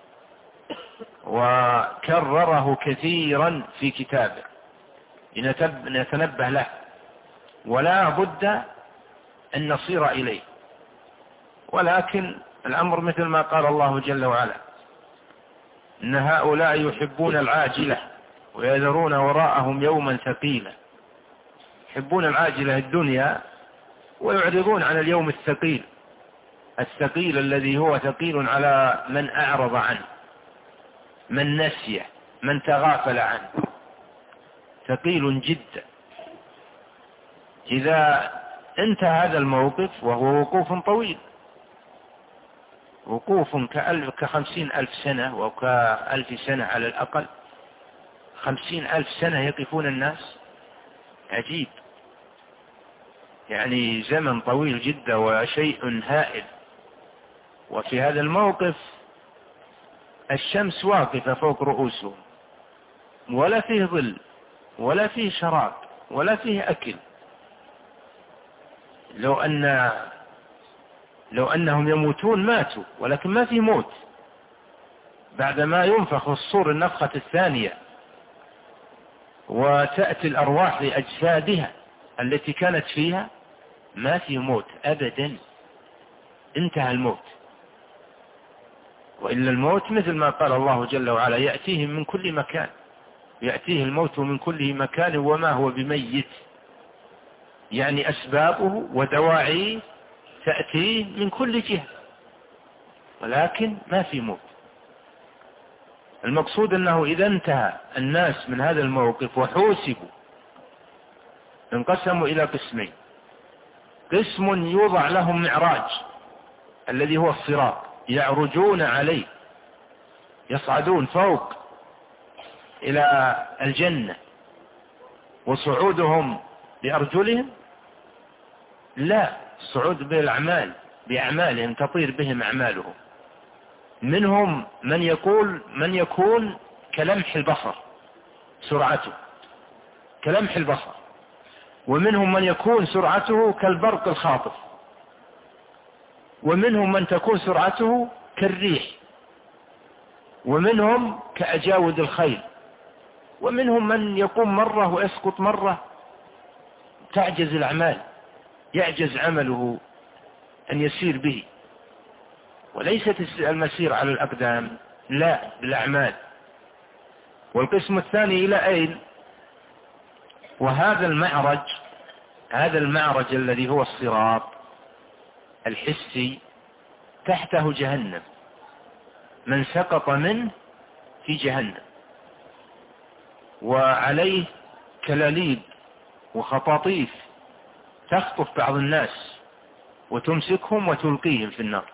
وكرره كثيرا في كتابه لنتنبه له، ولا بد أن نصير إليه. ولكن الأمر مثل ما قال الله جل وعلا إن هؤلاء يحبون العاجلة ويذرون وراءهم يوما ثقيلا. يحبون العاجلة الدنيا ويعرضون عن اليوم الثقيل الذي هو ثقيل على من أعرض عنه، من نسيه، من تغافل عنه، ثقيل جدا. إذا انتهى هذا الموقف، وهو وقوف طويل، وقوف ك50,000 سنة وك1000 سنة على الأقل، 50,000 سنة يقفون الناس، عجيب، يعني زمن طويل جدا وشيء هائل. وفي هذا الموقف الشمس واقفة فوق رؤوسهم، ولا فيه ظل ولا فيه شراب ولا فيه أكل. لو أنهم يموتون ماتوا، ولكن ما في موت. بعدما ينفخ الصور النفخة الثانية وتأتي الأرواح لأجسادها التي كانت فيها، ما في موت أبدا، انتهى الموت. وإلا الموت مثل ما قال الله جل وعلا يأتيهم من كل مكان، يأتيه الموت من كل مكان وما هو بميت، يعني أسبابه ودواعيه تأتيه من كل جهة، ولكن ما في موت. المقصود أنه إذا انتهى الناس من هذا الموقف وحوسبوا انقسموا إلى قسمين: قسم يوضع لهم معراج الذي هو الصراط، يعرجون عليه، يصعدون فوق إلى الجنة، وصعودهم بأرجلهم لا، الصعود بالأعمال، بأعمالهم تطير بهم أعمالهم. منهم من يكون كلمح البصر سرعته، كلمح البصر، ومنهم من يكون سرعته كالبرق الخاطف، ومنهم من تكون سرعته كالريح، ومنهم كأجاود الخيل، ومنهم من يقوم مرة ويسقط مرة، تعجز الأعمال، يعجز عمله أن يسير به. وليست المسير على الأقدام، لا، بالأعمال. والقسم الثاني إلى أين؟ وهذا المعرج، هذا المعرج الذي هو الصراط الحسي، تحته جهنم، من سقط منه في جهنم، وعليه كلاليب وخطاطيف تخطف بعض الناس وتمسكهم وتلقيهم في النار.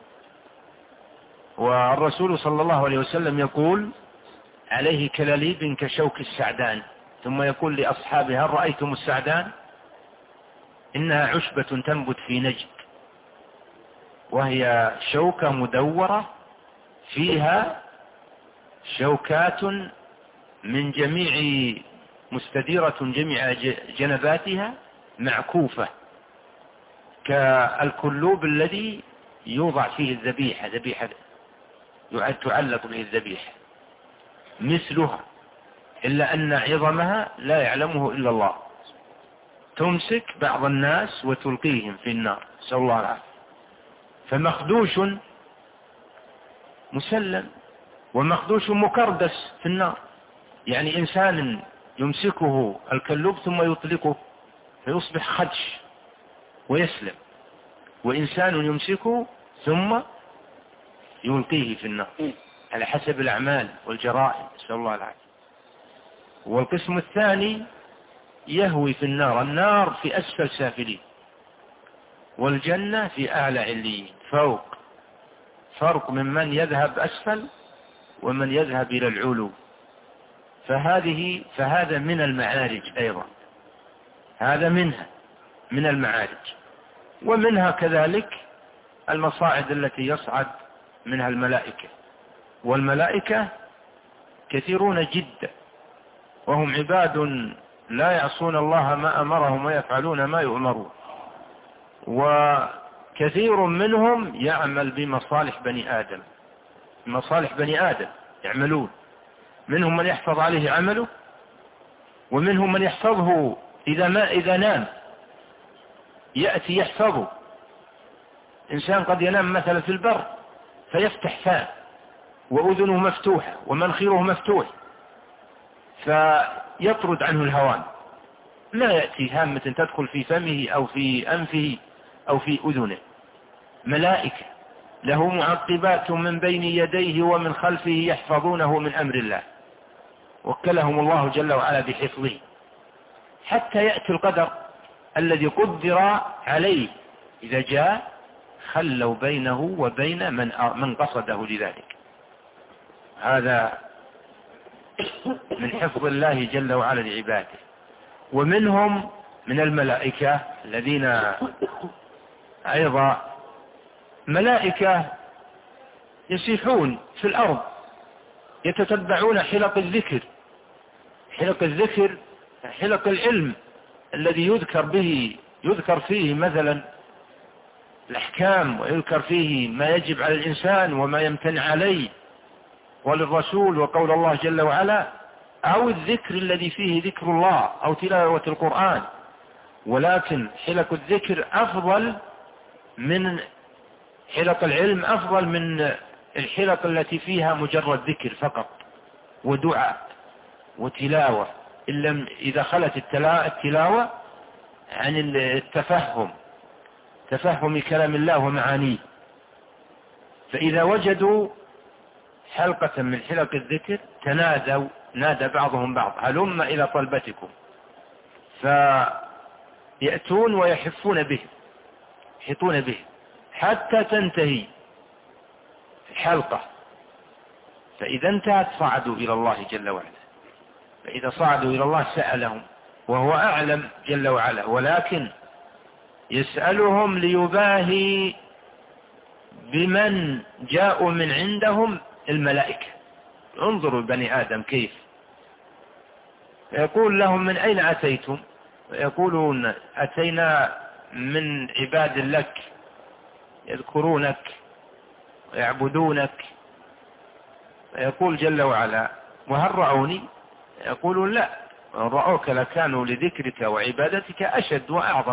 والرسول صلى الله عليه وسلم يقول عليه كلاليب كشوك السعدان، ثم يقول لأصحابه هل رأيتم السعدان؟ إنها عشبة تنبت في نجد، وهي شوكة مدورة فيها شوكات من جميع مستديرة جميع جنباتها معكوفة كالكلوب الذي يوضع فيه الذبيحة، تعلق به الذبيحة مثلها، إلا أن عظمها لا يعلمه إلا الله. تمسك بعض الناس وتلقيهم في النار، نسأل الله العافية. فمخدوش مسلم ومخدوش مكردس في النار، يعني إنسان يمسكه الكلوب ثم يطلقه فيصبح خدش ويسلم، وإنسان يمسكه ثم يلقيه في النار على حسب الأعمال والجرائم، نسأل الله العافية. والقسم الثاني يهوي في النار، النار في أسفل سافلين والجنة في أعلى عليين فوق، فرق ممن يذهب أسفل ومن يذهب إلى العلو. فهذا من المعارج أيضا، هذا منها من المعارج. ومنها كذلك المصاعد التي يصعد منها الملائكة، والملائكة كثيرون جدا وهم عباد لا يعصون الله ما أمرهم ويفعلون ما يؤمرون، وكثير منهم يعمل بمصالح بني آدم، مصالح بني آدم يعملون، منهم من يحفظ عليه عمله، ومنهم من يحفظه إذا نام يأتي يحفظه. إنسان قد ينام مثلا في البر فيفتح فاه وأذنه مفتوحة ومنخيره مفتوح فيطرد عنه الهوان، لا يأتي هامة تدخل في فمه أو في أنفه أو في أذنه. ملائكة له معقبات من بين يديه ومن خلفه يحفظونه من أمر الله، وكلهم الله جل وعلا بحفظه حتى يأتي القدر الذي قدر عليه، إذا جاء خلوا بينه وبين من قصده لذلك. هذا من حفظ الله جل وعلا لعباده. ومنهم من الملائكة الذين أيضا ملائكة يسيحون في الأرض يتتبعون حلق الذكر، حلق الذكر حلق العلم الذي يذكر فيه مثلا الأحكام، ويذكر فيه ما يجب على الإنسان وما يمتنع عليه وللرسول وقول الله جل وعلا، أو الذكر الذي فيه ذكر الله أو تلاوة القرآن. ولكن حلق الذكر أفضل من حلق العلم، أفضل من الحلق التي فيها مجرد ذكر فقط ودعاء وتلاوة، إذا خلت التلاوة عن تفهم كلام الله ومعانيه. فإذا وجدوا حلقة من حلق الذكر نادى بعضهم بعض هلم إلى طلبتكم، فيأتون ويحفون به، يحيطون به حتى تنتهي الحلقة، فإذا انتهت صعدوا إلى الله جل وعلا، فإذا صعدوا إلى الله سألهم وهو أعلم جل وعلا، ولكن يسألهم ليباهي بمن جاءوا من عندهم الملائكة. انظروا بني آدم كيف يقول لهم من أين أتيتم؟ يقولون أتينا من عباد لك يذكرونك ويعبدونك. يقول جل وعلا وهل رأوني؟ يقولون لا، وإن رأوك لكانوا لذكرك وعبادتك أشد وأعظم.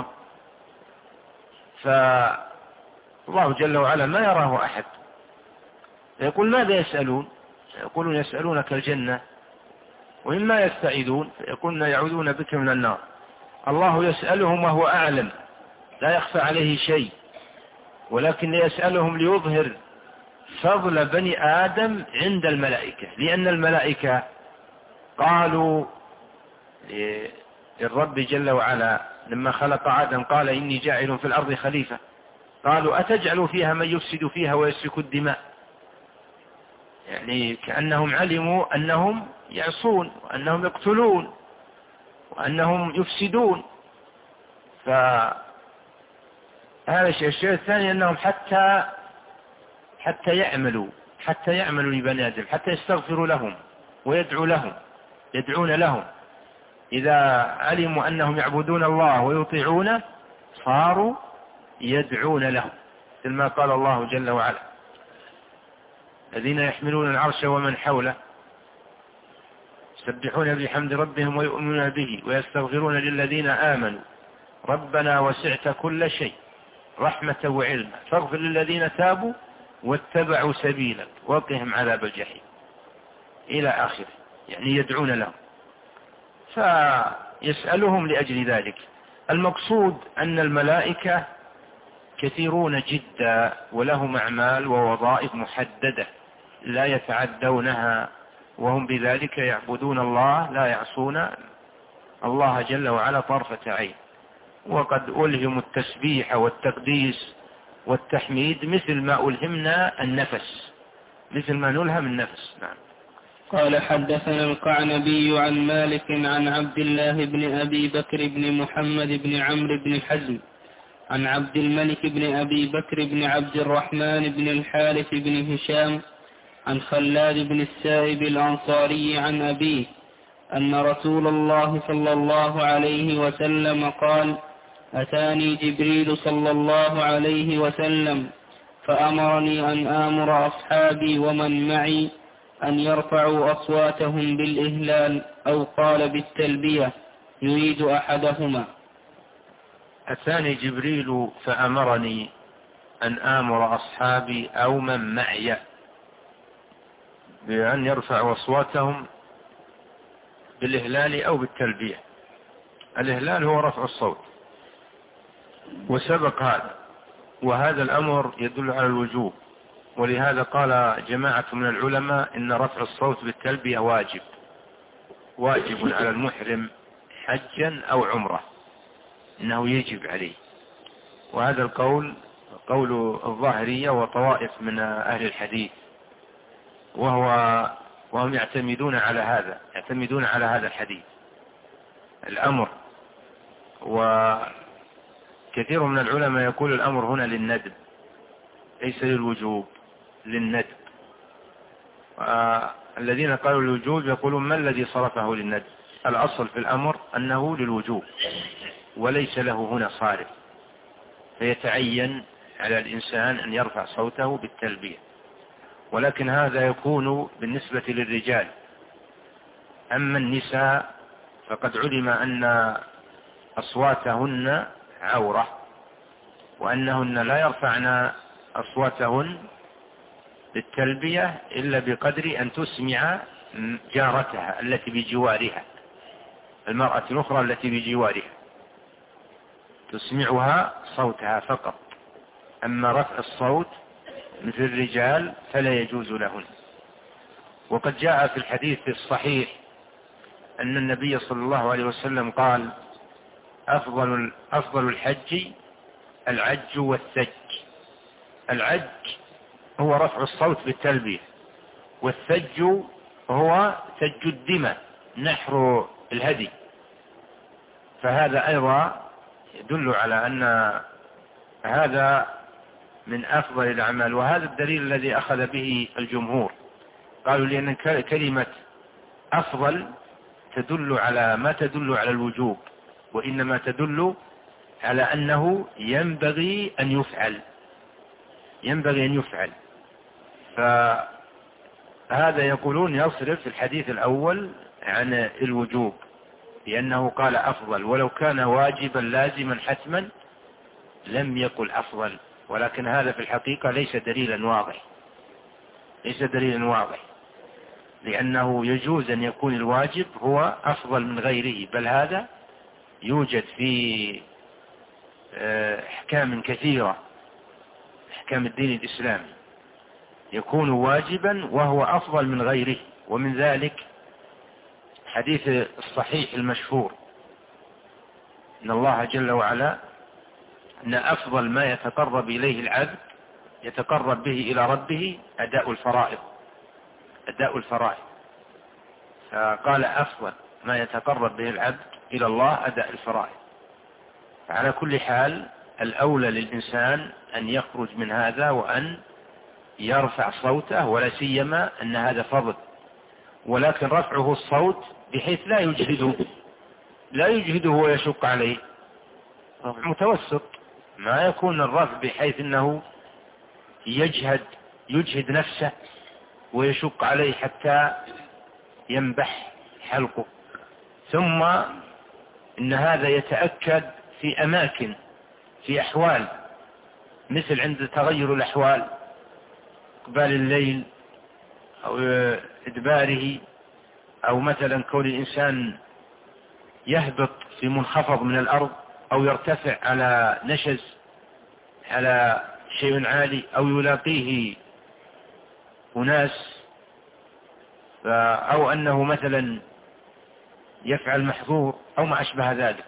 فالله جل وعلا ما يراه أحد. يقول ماذا يسألون؟ يقولون يسألونك الجنة، وإما يستعيذون فيقولون يعوذون بك من النار. الله يسألهم وهو أعلم، لا يخفى عليه شيء، ولكن يسألهم ليظهر فضل بني آدم عند الملائكة، لأن الملائكة قالوا للرب جل وعلا لما خلق آدم قال إني جاعل في الأرض خليفة، قالوا أتجعل فيها من يفسد فيها ويسفك الدماء، يعني كأنهم علموا أنهم يعصون وأنهم يقتلون وأنهم يفسدون. فهذا الشيء الثاني أنهم حتى يعملوا لبني آدم، حتى يستغفروا لهم يدعون لهم إذا علموا أنهم يعبدون الله ويطيعونه صاروا يدعون لهم، مثل ما قال الله جل وعلا الذين يحملون العرش ومن حوله يسبحون بحمد ربهم ويؤمنون به ويستغفرون للذين آمنوا ربنا وسعت كل شيء رحمة وعلما فاغفر للذين تابوا واتبعوا سبيلك وقهم عذاب الجحيم إلى آخره، يعني يدعون لهم فيسألهم لأجل ذلك. المقصود أن الملائكة كثيرون جدا ولهم أعمال ووظائف محددة لا يتعدونها، وهم بذلك يعبدون الله لا يعصون الله جل وعلا طرفة عين، وقد ألهم التسبيح والتقديس والتحميد مثل ما ألهمنا النفس، مثل ما نلهم النفس. نعم. قال حدثنا القعنبي عن مالك عن عبد الله بن أبي بكر بن محمد بن عمرو بن حزم عن عبد الملك بن أبي بكر بن عبد الرحمن بن الحارث بن هشام عن خلاد بن السائب الأنصاري عن أبيه أن رسول الله صلى الله عليه وسلم قال: أتاني جبريل صلى الله عليه وسلم فأمرني أن آمر أصحابي ومن معي أن يرفعوا أصواتهم بالإهلال أو قال بالتلبية يريد أحدهما. أتاني جبريل فأمرني أن آمر أصحابي أو من معي بأن يرفعوا أصواتهم بالإهلال أو بالتلبية. الإهلال هو رفع الصوت، وسبق هذا، وهذا الأمر يدل على الوجوب، ولهذا قال جماعة من العلماء إن رفع الصوت بالتلبية واجب على المحرم حجا أو عمره، إنه يجب عليه. وهذا القول قول الظاهرية وطوائف من أهل الحديث، وهم يعتمدون على هذا الحديث الأمر. وكثير من العلماء يقول الأمر هنا للندب ليس للوجوب، للندب. الذين قالوا للوجوب يقولون ما الذي صرفه للندب؟ الأصل في الأمر أنه للوجوب وليس له هنا صارف، فيتعين على الإنسان أن يرفع صوته بالتلبية. ولكن هذا يكون بالنسبة للرجال. أما النساء فقد علم أن أصواتهن عورة، وأنهن لا يرفعن أصواتهن بالتلبية إلا بقدر أن تسمع جارتها التي بجوارها، المرأة الأخرى التي بجوارها تسمعها صوتها فقط. أما رفع الصوت مثل الرجال فلا يجوز لهن. وقد جاء في الحديث الصحيح أن النبي صلى الله عليه وسلم قال: أفضل الحج العج والثج. العج هو رفع الصوت بالتلبية، والثج هو ثج الدماء نحر الهدي. فهذا أيضا يدل على أن هذا من أفضل الأعمال، وهذا الدليل الذي أخذ به الجمهور. قالوا لأن كلمة أفضل تدل على ما تدل على الوجوب، وإنما تدل على أنه ينبغي أن يفعل. فهذا يقولون يصرف الحديث الأول عن الوجوب، لأنه قال أفضل، ولو كان واجبا لازما حتما لم يقل أفضل. ولكن هذا في الحقيقة ليس دليلا واضح، لأنه يجوز أن يكون الواجب هو أفضل من غيره، بل هذا يوجد في أحكام كثيرة، أحكام الدين الإسلامي يكون واجبا وهو أفضل من غيره. ومن ذلك الحديث الصحيح المشهور إن الله جل وعلا أن أفضل ما يتقرب إليه العبد يتقرب به إلى ربه أداء الفرائض. فقال أفضل ما يتقرب به العبد إلى الله أداء الفرائض. فعلى كل حال الأولى للإنسان أن يخرج من هذا وأن يرفع صوته، ولا سيما أن هذا فضل، ولكن رفعه الصوت بحيث لا يجهده ويشق عليه، رفع متوسط، ما يكون الرفع بحيث أنه يجهد نفسه ويشق عليه حتى ينبح حلقه. ثم إن هذا يتأكد في أماكن، في أحوال، مثل عند تغير الأحوال، قبال الليل أو إدباره، أو مثلا كون الإنسان يهبط في منخفض من الأرض، أو يرتفع على نشز على شيء عالي، أو يلاقيه أناس، أو أنه مثلا يفعل محظور أو ما أشبه ذلك.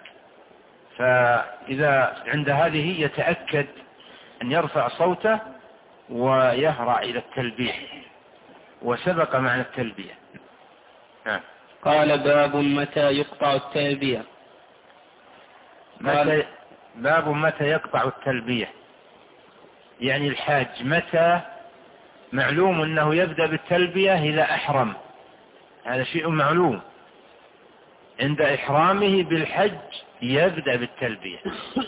فإذا عند هذه يتأكد أن يرفع صوته ويهرع إلى التلبية، وسبق معنى التلبية. قال باب متى يقطع التلبية. باب متى يقطع التلبية، يعني الحاج متى، معلوم أنه يبدأ بالتلبية إذا أحرم، هذا شيء معلوم، عند إحرامه بالحج يبدأ بالتلبية.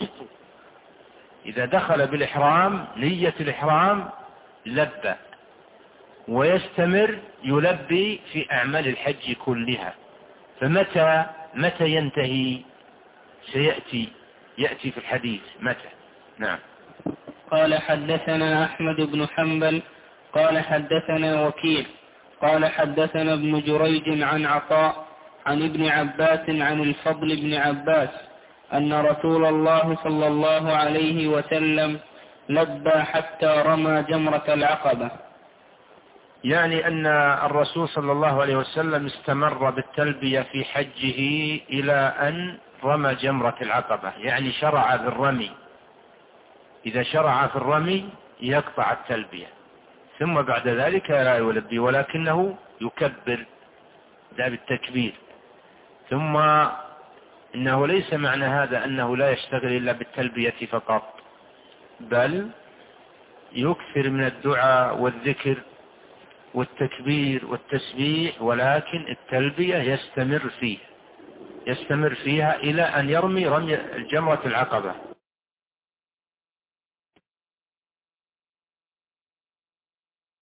إذا دخل بالإحرام نية الإحرام لبى، ويستمر يلبي في أعمال الحج كلها. فمتى ينتهي يأتي في الحديث متى. نعم. قال حدثنا أحمد بن حنبل قال حدثنا وكيع قال حدثنا ابن جريج عن عطاء عن ابن عباس عن الفضل بن عباس أن رسول الله صلى الله عليه وسلم لبى حتى رمى جمرة العقبة. يعني أن الرسول صلى الله عليه وسلم استمر بالتلبية في حجه إلى أن رمى جمرة العقبة، يعني شرع بالرمي. إذا شرع في الرمي يقطع التلبية، ثم بعد ذلك لا يلبي، ولكنه يكبر ده بالتكبير. ثم إنه ليس معنى هذا أنه لا يشتغل إلا بالتلبية فقط، بل يكثر من الدعاء والذكر والتكبير والتسبيح، ولكن التلبية يستمر فيها إلى أن يرمي الجمرة العقبة.